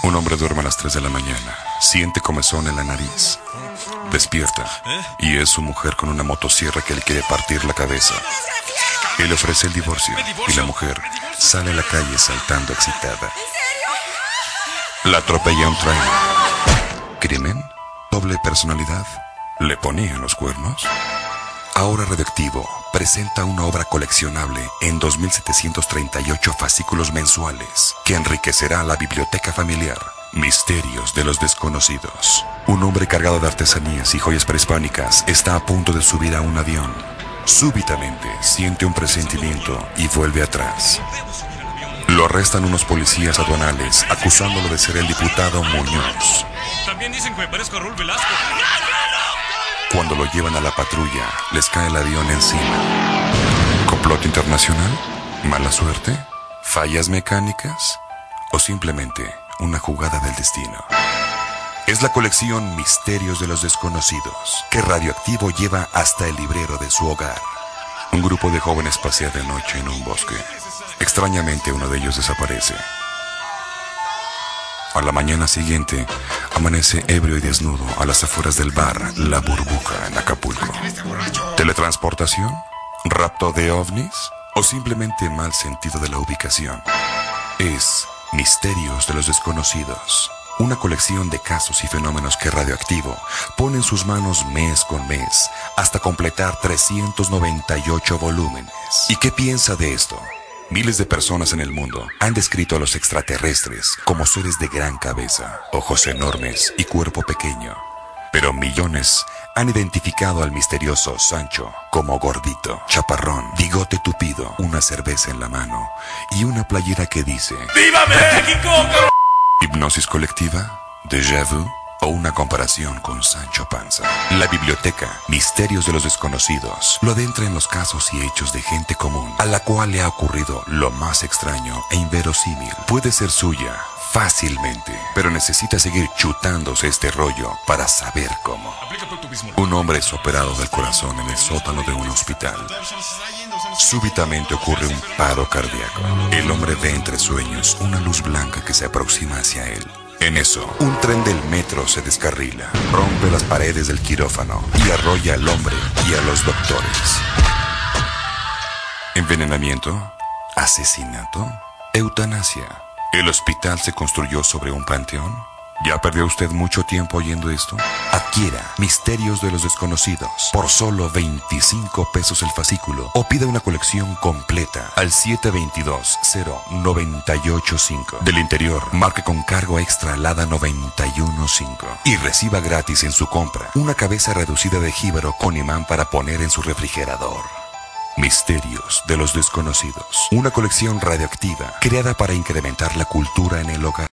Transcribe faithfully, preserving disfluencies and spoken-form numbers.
Un hombre duerme a las tres de la mañana, siente comezón en la nariz, despierta y es su mujer con una motosierra que le quiere partir la cabeza. Él ofrece el divorcio y la mujer sale a la calle saltando excitada. La atropella un tren. ¿Crimen? ¿Doble personalidad? ¿Le ponían los cuernos? Ahora Radioactivo presenta una obra coleccionable en dos mil setecientos treinta y ocho fascículos mensuales que enriquecerá la biblioteca familiar. Misterios de los desconocidos. Un hombre cargado de artesanías y joyas prehispánicas está a punto de subir a un avión. Súbitamente siente un presentimiento y vuelve atrás. Lo arrestan unos policías aduanales acusándolo de ser el diputado Muñoz. También dicen que me parezco a Raúl Velasco. Cuando lo llevan a la patrulla, les cae el avión encima. ¿Complot internacional? ¿Mala suerte? ¿Fallas mecánicas? ¿O simplemente una jugada del destino? Es la colección Misterios de los Desconocidos que Radioactivo lleva hasta el librero de su hogar. Un grupo de jóvenes pasea de noche en un bosque. Extrañamente, uno de ellos desaparece. A la mañana siguiente, amanece ebrio y desnudo a las afueras del bar La Burbuja en Acapulco. ¿Teletransportación? ¿Rapto de ovnis? ¿O simplemente mal sentido de la ubicación? Es Misterios de los Desconocidos, una colección de casos y fenómenos que Radioactivo pone en sus manos mes con mes hasta completar trescientos noventa y ocho volúmenes. ¿Y qué piensa de esto? Miles de personas en el mundo han descrito a los extraterrestres como seres de gran cabeza, ojos enormes y cuerpo pequeño. Pero millones han identificado al misterioso Sancho como gordito, chaparrón, bigote tupido, una cerveza en la mano y una playera que dice ¡Viva México! ¿Hipnosis colectiva? ¿Déjà vu? ¿O una comparación con Sancho Panza? La biblioteca Misterios de los Desconocidos lo adentra en los casos y hechos de gente común a la cual le ha ocurrido lo más extraño e inverosímil. Puede ser suya fácilmente, pero necesita seguir chutándose este rollo para saber cómo. Un hombre es operado del corazón en el sótano de un hospital. Súbitamente ocurre un paro cardíaco. El hombre ve entre sueños una luz blanca que se aproxima hacia él. En eso, un tren del metro se descarrila, rompe las paredes del quirófano y arrolla al hombre y a los doctores. ¿Envenenamiento? ¿Asesinato? ¿Eutanasia? ¿El hospital se construyó sobre un panteón? ¿Ya perdió usted mucho tiempo oyendo esto? Adquiera Misterios de los Desconocidos por solo veinticinco pesos el fascículo o pida una colección completa al siete dos dos, cero nueve ocho cinco. Del interior, marque con cargo extra Lada noventa y uno cinco y reciba gratis en su compra una cabeza reducida de jíbaro con imán para poner en su refrigerador. Misterios de los Desconocidos, una colección radioactiva creada para incrementar la cultura en el hogar.